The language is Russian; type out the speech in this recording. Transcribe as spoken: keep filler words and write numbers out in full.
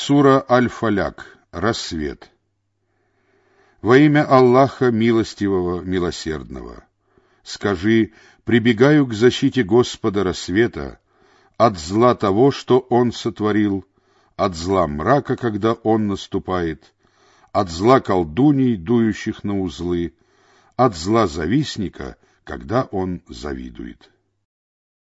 Сура Аль-Фаляк. Рассвет. Во имя Аллаха Милостивого, Милосердного. Скажи: прибегаю к защите Господа рассвета от зла того, что Он сотворил, от зла мрака, когда он наступает, от зла колдуний, дующих на узлы, от зла завистника, когда он завидует.